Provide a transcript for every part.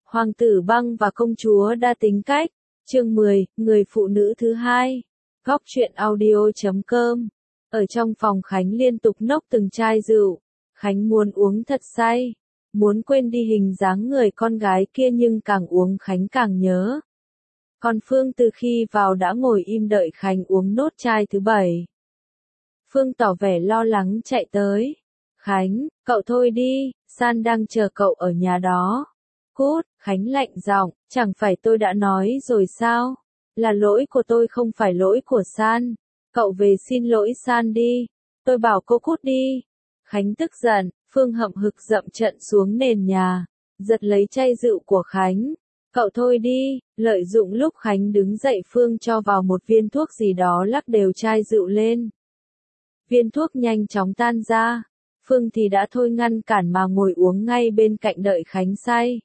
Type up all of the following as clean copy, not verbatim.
Hoàng tử Băng và công chúa đa tính cách. Chương 10, người phụ nữ thứ hai. Góc truyện audio.com. Ở trong phòng Khánh liên tục nốc từng chai rượu. Khánh muốn uống thật say, muốn quên đi hình dáng người con gái kia, nhưng càng uống Khánh càng nhớ. Còn Phương từ khi vào đã ngồi im đợi Khánh uống nốt chai thứ 7. Phương tỏ vẻ lo lắng chạy tới. Khánh, cậu thôi đi, San đang chờ cậu ở nhà đó. Cút, Khánh lạnh giọng, chẳng phải tôi đã nói rồi sao? Là lỗi của tôi, không phải lỗi của San. Cậu về xin lỗi San đi. Tôi bảo cô cút đi. Khánh tức giận, Phương hậm hực dậm trận xuống nền nhà, giật lấy chai rượu của Khánh. Cậu thôi đi. Lợi dụng lúc Khánh đứng dậy, Phương cho vào một viên thuốc gì đó, lắc đều chai rượu lên. Viên thuốc nhanh chóng tan ra. Phương thì đã thôi ngăn cản mà ngồi uống ngay bên cạnh đợi Khánh say.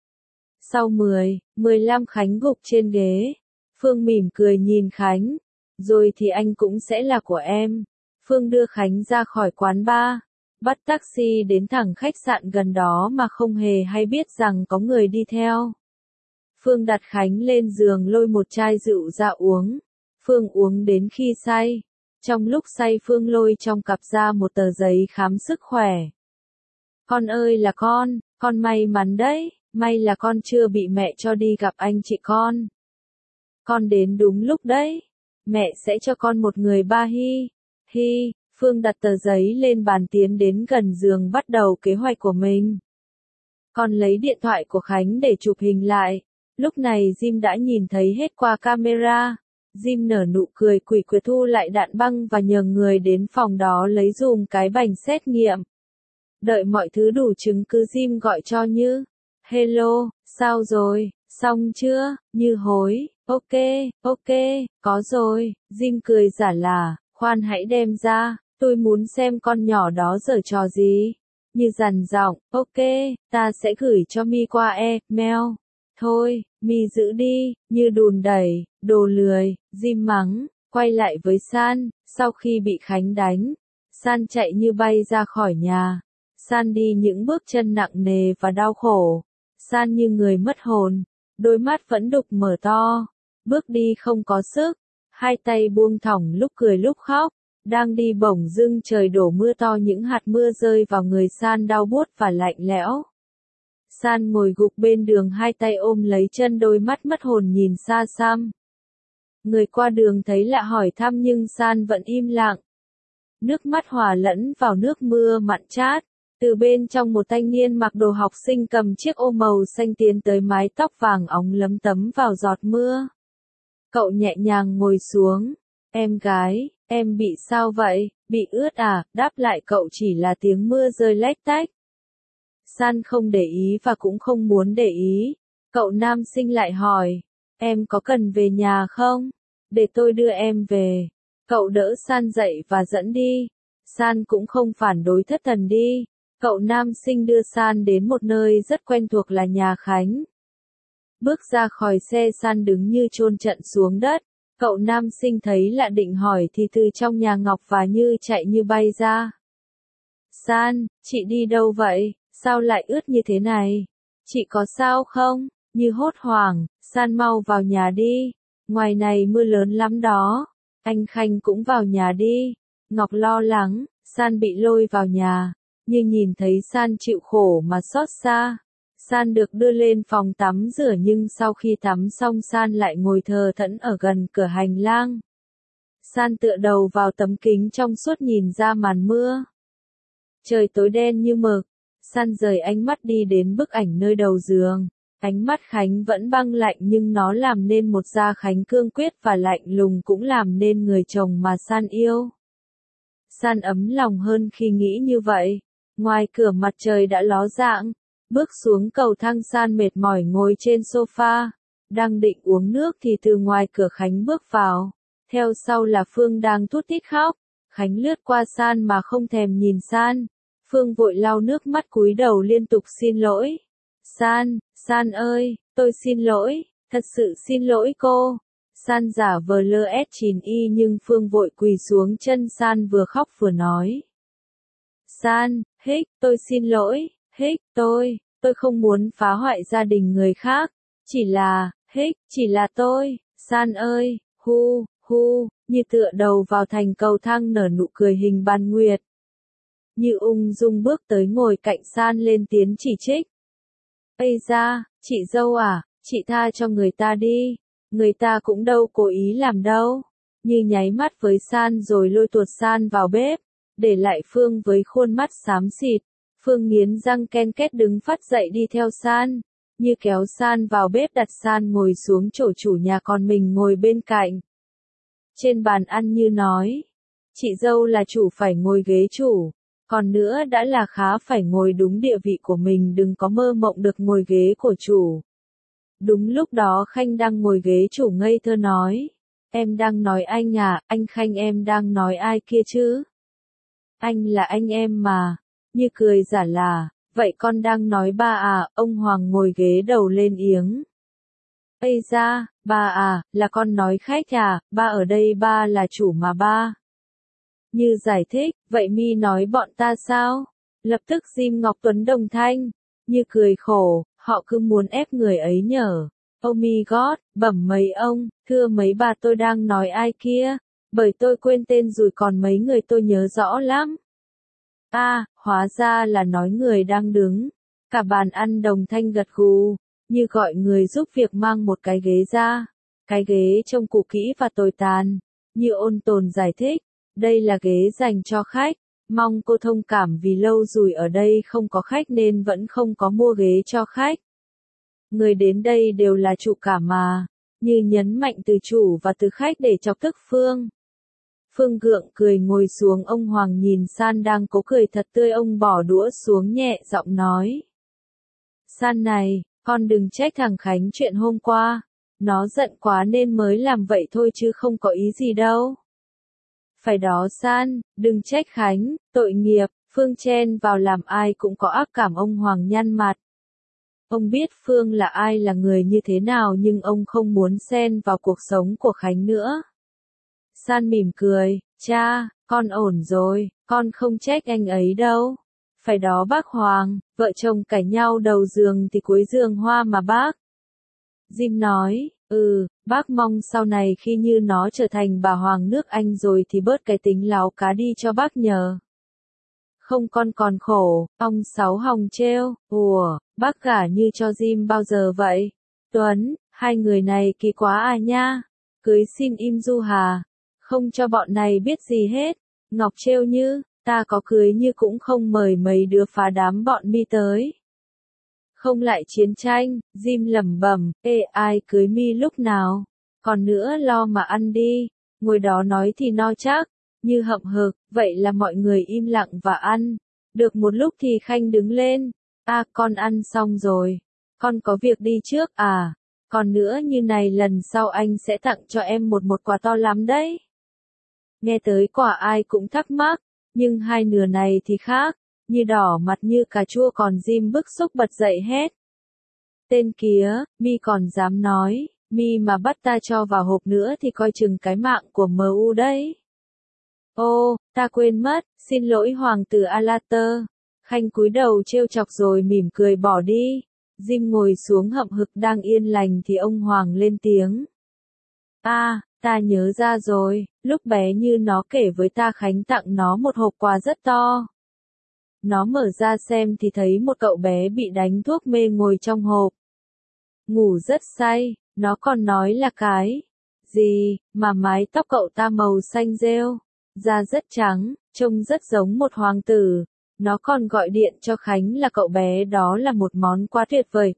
Sau 15 Khánh gục trên ghế. Phương mỉm cười nhìn Khánh. Rồi thì anh cũng sẽ là của em. Phương đưa Khánh ra khỏi quán bar, bắt taxi đến thẳng khách sạn gần đó mà không hề hay biết rằng có người đi theo. Phương đặt Khánh lên giường, lôi một chai rượu ra uống. Phương uống đến khi say. Trong lúc say, Phương lôi trong cặp ra một tờ giấy khám sức khỏe. Con ơi là con may mắn đấy, may là con chưa bị mẹ cho đi gặp anh chị con. Con đến đúng lúc đấy, mẹ sẽ cho con một người ba hi. Phương đặt tờ giấy lên bàn, tiến đến gần giường bắt đầu kế hoạch của mình. Con lấy điện thoại của Khánh để chụp hình lại. Lúc này Jim đã nhìn thấy hết qua camera. Jim nở nụ cười quỷ quyệt, thu lại đạn băng và nhờ người đến phòng đó lấy dùm cái bành xét nghiệm. Đợi mọi thứ đủ chứng cứ, Jim gọi cho Như. Hello, sao rồi, xong chưa? Như hối, ok, có rồi. Jim cười giả là, khoan hãy đem ra, tôi muốn xem con nhỏ đó giở trò gì. Như dằn giọng, ok, ta sẽ gửi cho Mi qua email. Thôi, Mi giữ đi. Như đùn đẩy, đồ lười. Jim mắng, quay lại với San. Sau khi bị Khánh đánh, San chạy như bay ra khỏi nhà. San đi những bước chân nặng nề và đau khổ. San như người mất hồn, đôi mắt vẫn đục mở to, bước đi không có sức, hai tay buông thõng, lúc cười lúc khóc. Đang đi bỗng dưng trời đổ mưa to, những hạt mưa rơi vào người San đau buốt và lạnh lẽo. San ngồi gục bên đường, hai tay ôm lấy chân, đôi mắt mất hồn nhìn xa xăm. Người qua đường thấy lạ hỏi thăm nhưng San vẫn im lặng. Nước mắt hòa lẫn vào nước mưa mặn chát. Từ bên trong, một thanh niên mặc đồ học sinh cầm chiếc ô màu xanh tiến tới, mái tóc vàng óng lấm tấm vào giọt mưa. Cậu nhẹ nhàng ngồi xuống. Em gái, em bị sao vậy? Bị ướt à? Đáp lại cậu chỉ là tiếng mưa rơi lách tách. San không để ý và cũng không muốn để ý. Cậu nam sinh lại hỏi, em có cần về nhà không? Để tôi đưa em về. Cậu đỡ San dậy và dẫn đi. San cũng không phản đối, thất thần đi. Cậu nam sinh đưa San đến một nơi rất quen thuộc là nhà Khánh. Bước ra khỏi xe, San đứng như chôn trận xuống đất. Cậu nam sinh thấy lạ định hỏi thì từ trong nhà Ngọc và Như chạy như bay ra. San, chị đi đâu vậy? Sao lại ướt như thế này? Chị có sao không? Như hốt hoảng, San mau vào nhà đi. Ngoài này mưa lớn lắm đó. Anh Khanh cũng vào nhà đi. Ngọc lo lắng, San bị lôi vào nhà. Như nhìn thấy San chịu khổ mà xót xa. San được đưa lên phòng tắm rửa, nhưng sau khi tắm xong San lại ngồi thờ thẫn ở gần cửa hành lang. San tựa đầu vào tấm kính trong suốt nhìn ra màn mưa. Trời tối đen như mực. San rời ánh mắt đi đến bức ảnh nơi đầu giường. Ánh mắt Khánh vẫn băng lạnh, nhưng nó làm nên một da Khánh cương quyết và lạnh lùng, cũng làm nên người chồng mà San yêu. San ấm lòng hơn khi nghĩ như vậy. Ngoài cửa mặt trời đã ló dạng. Bước xuống cầu thang, San mệt mỏi ngồi trên sofa. Đang định uống nước thì từ ngoài cửa Khánh bước vào. Theo sau là Phương đang thút thít khóc. Khánh lướt qua San mà không thèm nhìn San. Phương vội lau nước mắt, cúi đầu liên tục xin lỗi. San ơi, tôi xin lỗi, thật sự xin lỗi cô. San giả vờ LS9Y nhưng Phương vội quỳ xuống chân San, vừa khóc vừa nói. San, tôi xin lỗi, tôi tôi không muốn phá hoại gia đình người khác. Chỉ là tôi, San ơi, hu, như tựa đầu vào thành cầu thang nở nụ cười hình bán nguyệt. Như ung dung bước tới ngồi cạnh San lên tiếng chỉ trích. Ây da, chị dâu à, chị tha cho người ta đi, người ta cũng đâu cố ý làm đâu. Như nháy mắt với San rồi lôi tuột San vào bếp, để lại Phương với khuôn mắt xám xịt. Phương nghiến răng ken két đứng phắt dậy đi theo San, Như kéo San vào bếp đặt San ngồi xuống chỗ chủ nhà còn mình ngồi bên cạnh. Trên bàn ăn Như nói, chị dâu là chủ phải ngồi ghế chủ, còn nữa đã là khá phải ngồi đúng địa vị của mình, đừng có mơ mộng được ngồi ghế của chủ. Đúng lúc đó Khanh đang ngồi ghế chủ ngây thơ nói, em đang nói anh à, anh Khanh em đang nói ai kia chứ? Anh là anh em mà. Như cười giả là, vậy con đang nói ba à, ông Hoàng ngồi ghế đầu lên iếng. Ây da, ba à, là con nói khách à, ba ở đây ba là chủ mà ba. Như giải thích, vậy mi nói bọn ta sao? Lập tức Jim Ngọc Tuấn đồng thanh. Như cười khổ, họ cứ muốn ép người ấy nhở. Oh my god, bẩm mấy ông, thưa mấy bà tôi đang nói ai kia, bởi tôi quên tên rồi còn mấy người tôi nhớ rõ lắm. Hóa ra là nói người đang đứng. Cả bàn ăn đồng thanh gật gù, Như gọi người giúp việc mang một cái ghế ra. Cái ghế trông cũ kỹ và tồi tàn. Như ôn tồn giải thích, đây là ghế dành cho khách. Mong cô thông cảm vì lâu rồi ở đây không có khách nên vẫn không có mua ghế cho khách. Người đến đây đều là chủ cả mà. Như nhấn mạnh từ chủ và từ khách để chọc tức Phương. Phương gượng cười ngồi xuống, ông Hoàng nhìn San đang cố cười thật tươi, ông bỏ đũa xuống nhẹ giọng nói. San này, con đừng trách thằng Khánh chuyện hôm qua. Nó giận quá nên mới làm vậy thôi chứ không có ý gì đâu. Phải đó San, đừng trách Khánh, tội nghiệp. Phương chen vào làm ai cũng có ác cảm, ông Hoàng nhăn mặt. Ông biết Phương là ai, là người như thế nào, nhưng ông không muốn xen vào cuộc sống của Khánh nữa. San mỉm cười, cha, con ổn rồi, con không trách anh ấy đâu. Phải đó bác Hoàng, vợ chồng cãi nhau đầu giường thì cuối giường hoa mà bác. Jim nói, bác mong sau này khi Như nó trở thành bà Hoàng nước Anh rồi thì bớt cái tính láo cá đi cho bác nhờ. Không con còn khổ, ông Sáu Hồng trêu, bác gả Như cho Jim bao giờ vậy? Tuấn, hai người này kỳ quá à nha, cưới xin im du hà, không cho bọn này biết gì hết. Ngọc trêu Như, ta có cưới Như cũng không mời mấy đứa phá đám bọn mi tới. Không lại chiến tranh, Jim lẩm bẩm, ai cưới mi lúc nào? Còn nữa lo mà ăn đi, ngồi đó nói thì no chắc. Như hậm hực, vậy là mọi người im lặng và ăn. Được một lúc thì Khanh đứng lên. Con ăn xong rồi. Con có việc đi trước à? Còn nữa như này lần sau anh sẽ tặng cho em một quà to lắm đấy. Nghe tới quà ai cũng thắc mắc, nhưng hai nửa này thì khác. Như đỏ mặt như cà chua, còn Jim bức xúc bật dậy hét. Tên kia, mi còn dám nói, mi mà bắt ta cho vào hộp nữa thì coi chừng cái mạng của MU đấy. Ta quên mất, xin lỗi hoàng tử Alater. Khanh cúi đầu trêu chọc rồi mỉm cười bỏ đi. Jim ngồi xuống hậm hực đang yên lành thì ông Hoàng lên tiếng. Ta nhớ ra rồi, lúc bé Như nó kể với ta Khánh tặng nó một hộp quà rất to. Nó mở ra xem thì thấy một cậu bé bị đánh thuốc mê ngồi trong hộp. Ngủ rất say, nó còn nói là cái gì mà mái tóc cậu ta màu xanh rêu, da rất trắng, trông rất giống một hoàng tử. Nó còn gọi điện cho Khánh là cậu bé đó là một món quá tuyệt vời.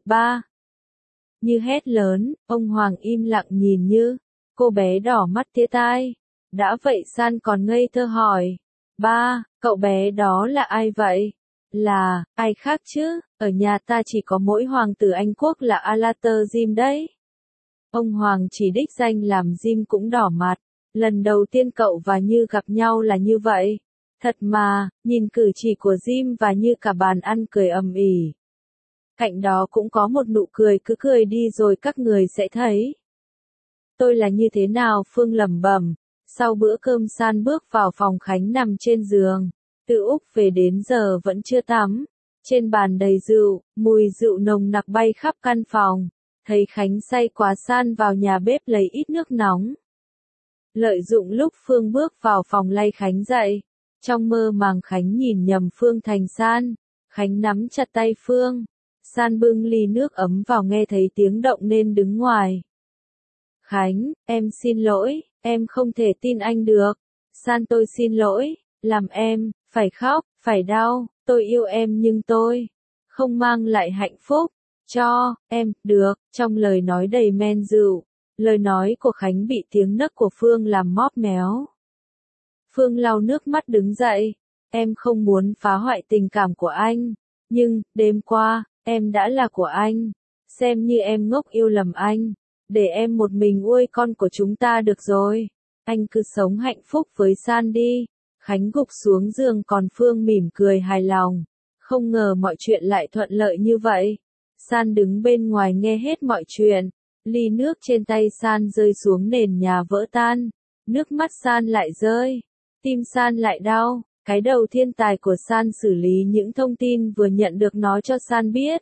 Như hét lớn, ông Hoàng im lặng nhìn Như. Cô bé đỏ mắt tía tai. Đã vậy San còn ngây thơ hỏi. Cậu bé đó là ai vậy? Là, ai khác chứ, ở nhà ta chỉ có mỗi hoàng tử Anh Quốc là Alater Jim đấy. Ông Hoàng chỉ đích danh làm Jim cũng đỏ mặt. Lần đầu tiên cậu và Như gặp nhau là như vậy. Thật mà, nhìn cử chỉ của Jim và Như cả bàn ăn cười ầm ĩ. Cạnh đó cũng có một nụ cười, cứ cười đi rồi các người sẽ thấy. Tôi là như thế nào? Phương lẩm bẩm. Sau bữa cơm San bước vào phòng Khánh nằm trên giường. Từ Úc về đến giờ vẫn chưa tắm. Trên bàn đầy rượu, mùi rượu nồng nặc bay khắp căn phòng. Thấy Khánh say quá san vào nhà bếp lấy ít nước nóng. Lợi dụng lúc Phương bước vào phòng lay Khánh dậy. Trong mơ màng Khánh nhìn nhầm Phương thành San. Khánh nắm chặt tay Phương. San bưng ly nước ấm vào nghe thấy tiếng động nên đứng ngoài. Khánh, em xin lỗi, em không thể tin anh được. San tôi xin lỗi, làm em, phải khóc, phải đau, tôi yêu em nhưng tôi không mang lại hạnh phúc cho em, được, trong lời nói đầy men rượu. Lời nói của Khánh bị tiếng nấc của Phương làm móp méo. Phương lau nước mắt đứng dậy, em không muốn phá hoại tình cảm của anh, nhưng, đêm qua, em đã là của anh, xem như em ngốc yêu lầm anh, để em một mình nuôi con của chúng ta được rồi, anh cứ sống hạnh phúc với San đi. Khánh gục xuống giường còn Phương mỉm cười hài lòng, không ngờ mọi chuyện lại thuận lợi như vậy. San đứng bên ngoài nghe hết mọi chuyện, ly nước trên tay San rơi xuống nền nhà vỡ tan, nước mắt San lại rơi, tim San lại đau. Cái đầu thiên tài của San xử lý những thông tin vừa nhận được nói cho San biết.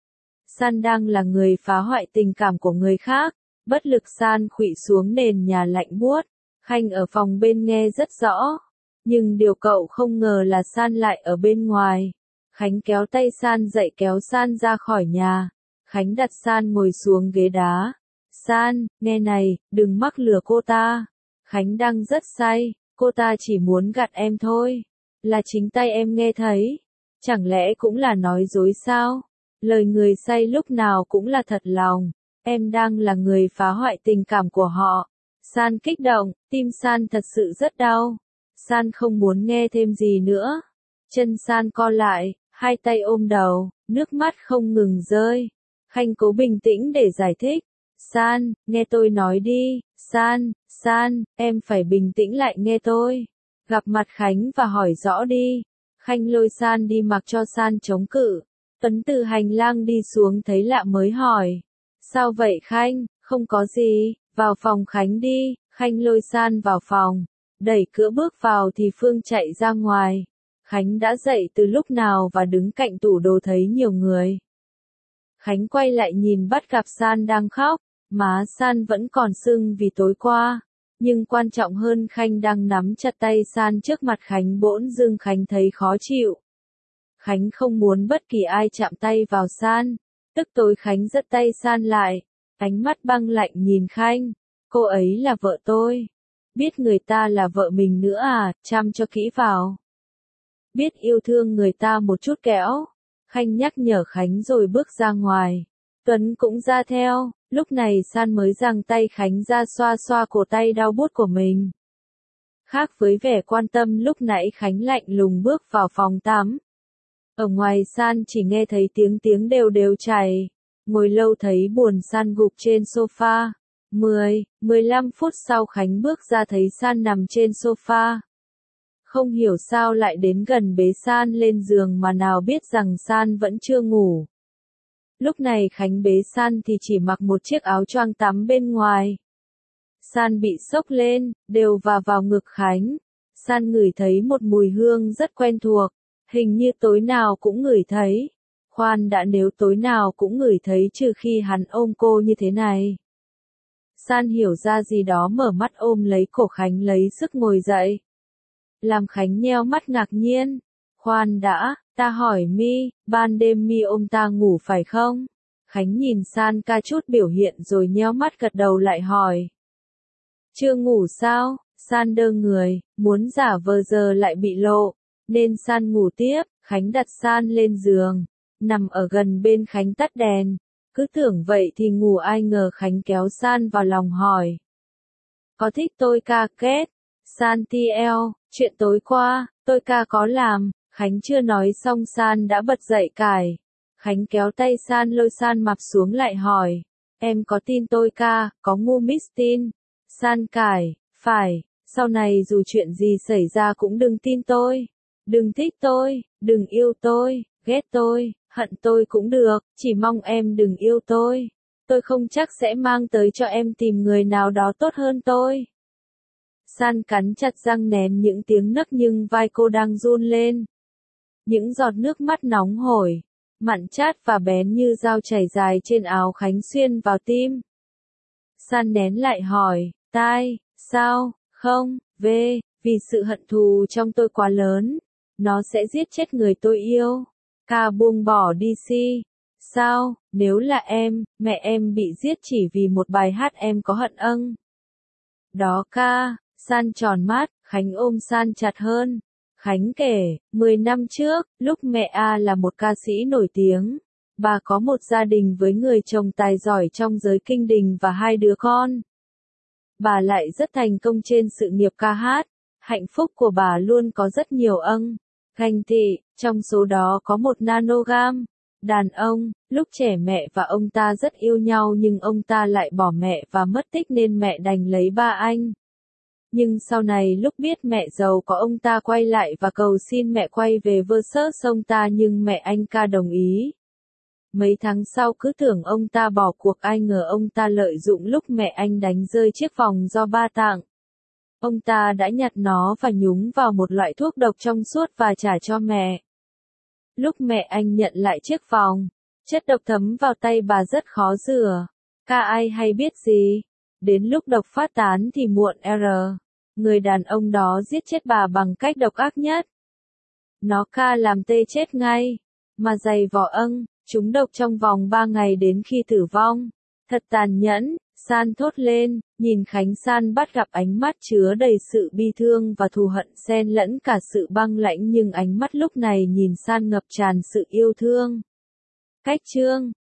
San đang là người phá hoại tình cảm của người khác, bất lực San khuỵu xuống nền nhà lạnh buốt. Khanh ở phòng bên nghe rất rõ, nhưng điều cậu không ngờ là San lại ở bên ngoài. Khánh kéo tay San dậy kéo San ra khỏi nhà. Khánh đặt San ngồi xuống ghế đá. San, nghe này, đừng mắc lừa cô ta. Khánh đang rất say, cô ta chỉ muốn gạt em thôi. Là chính tay em nghe thấy. Chẳng lẽ cũng là nói dối sao? Lời người say lúc nào cũng là thật lòng. Em đang là người phá hoại tình cảm của họ. San kích động, tim San thật sự rất đau. San không muốn nghe thêm gì nữa. Chân San co lại, hai tay ôm đầu, nước mắt không ngừng rơi. Khanh cố bình tĩnh để giải thích. San, nghe tôi nói đi. San, em phải bình tĩnh lại nghe tôi. Gặp mặt Khánh và hỏi rõ đi. Khanh lôi San đi mặc cho San chống cự. Tuấn từ hành lang đi xuống thấy lạ mới hỏi. Sao vậy Khanh? Không có gì, vào phòng Khánh đi. Khanh lôi San vào phòng. Đẩy cửa bước vào thì Phương chạy ra ngoài. Khánh đã dậy từ lúc nào và đứng cạnh tủ đồ thấy nhiều người. Khánh quay lại nhìn bắt gặp San đang khóc. Má San vẫn còn sưng vì tối qua. Nhưng quan trọng hơn Khanh đang nắm chặt tay San trước mặt Khánh bỗng dưng Khánh thấy khó chịu. Khánh không muốn bất kỳ ai chạm tay vào San. Tức tối Khánh giật tay San lại. Ánh mắt băng lạnh nhìn Khanh. Cô ấy là vợ tôi. Biết người ta là vợ mình nữa à, chăm cho kỹ vào. Biết yêu thương người ta một chút kẽo. Khanh nhắc nhở Khánh rồi bước ra ngoài. Tuấn cũng ra theo. Lúc này San mới giằng tay Khánh ra xoa xoa cổ tay đau buốt của mình. Khác với vẻ quan tâm lúc nãy Khánh lạnh lùng bước vào phòng tắm. Ở ngoài San chỉ nghe thấy tiếng đều đều chảy. Ngồi lâu thấy buồn San gục trên sofa. 15 phút sau Khánh bước ra thấy San nằm trên sofa. Không hiểu sao lại đến gần bế San lên giường mà nào biết rằng San vẫn chưa ngủ. Lúc này Khánh bế San thì chỉ mặc một chiếc áo choàng tắm bên ngoài. San bị sốc lên, đều vào ngực Khánh. San ngửi thấy một mùi hương rất quen thuộc, hình như tối nào cũng ngửi thấy. Khoan đã, nếu tối nào cũng ngửi thấy trừ khi hắn ôm cô như thế này. San hiểu ra gì đó mở mắt ôm lấy cổ Khánh lấy sức ngồi dậy. Làm Khánh nheo mắt ngạc nhiên. Khoan đã, ta hỏi mi, ban đêm mi ôm ta ngủ phải không? Khánh nhìn San ca chút biểu hiện rồi nheo mắt gật đầu lại hỏi. Chưa ngủ sao? San đơ người, muốn giả vờ giờ lại bị lộ, nên San ngủ tiếp. Khánh đặt San lên giường, nằm ở gần bên Khánh tắt đèn. Cứ tưởng vậy thì ngủ, ai ngờ Khánh kéo San vào lòng hỏi. Có thích tôi ca kết? San TL, chuyện tối qua, tôi ca có làm. Khánh chưa nói xong San đã bật dậy cài. Khánh kéo tay San lôi San mập xuống lại hỏi. Em có tin tôi ca, có ngu miss tin? San cài, phải, sau này dù chuyện gì xảy ra cũng đừng tin tôi. Đừng thích tôi, đừng yêu tôi, ghét tôi, hận tôi cũng được, chỉ mong em đừng yêu tôi. Tôi không chắc sẽ mang tới cho em tìm người nào đó tốt hơn tôi. San cắn chặt răng nén những tiếng nấc nhưng vai cô đang run lên. Những giọt nước mắt nóng hổi, mặn chát và bén như dao chảy dài trên áo Khánh xuyên vào tim. San nén lại hỏi, tai, sao, không, vì sự hận thù trong tôi quá lớn, nó sẽ giết chết người tôi yêu. Ca buông bỏ đi si. Sao, nếu là em, mẹ em bị giết chỉ vì một bài hát em có hận âng. Đó ca, San tròn mắt, Khánh ôm San chặt hơn. Khánh kể, 10 năm trước, lúc mẹ A là một ca sĩ nổi tiếng, bà có một gia đình với người chồng tài giỏi trong giới kinh đình và 2 đứa con. Bà lại rất thành công trên sự nghiệp ca hát, hạnh phúc của bà luôn có rất nhiều ganh tị, trong số đó có một nanogam. Đàn ông, lúc trẻ mẹ và ông ta rất yêu nhau nhưng ông ta lại bỏ mẹ và mất tích nên mẹ đành lấy ba anh. Nhưng sau này lúc biết mẹ giàu có ông ta quay lại và cầu xin mẹ quay về versus ông ta nhưng mẹ anh ca đồng ý. Mấy tháng sau cứ tưởng ông ta bỏ cuộc ai ngờ ông ta lợi dụng lúc mẹ anh đánh rơi chiếc vòng do ba tặng. Ông ta đã nhặt nó và nhúng vào một loại thuốc độc trong suốt và trả cho mẹ. Lúc mẹ anh nhận lại chiếc vòng, chất độc thấm vào tay bà rất khó rửa. Ca ai hay biết gì? Đến lúc độc phát tán thì muộn người đàn ông đó giết chết bà bằng cách độc ác nhất. Nó ca làm tê chết ngay, mà dày vỏ trúng độc trong vòng 3 ngày đến khi tử vong. Thật tàn nhẫn, San thốt lên, nhìn Khánh. San bắt gặp ánh mắt chứa đầy sự bi thương và thù hận xen lẫn cả sự băng lãnh nhưng ánh mắt lúc này nhìn San ngập tràn sự yêu thương. Cách chương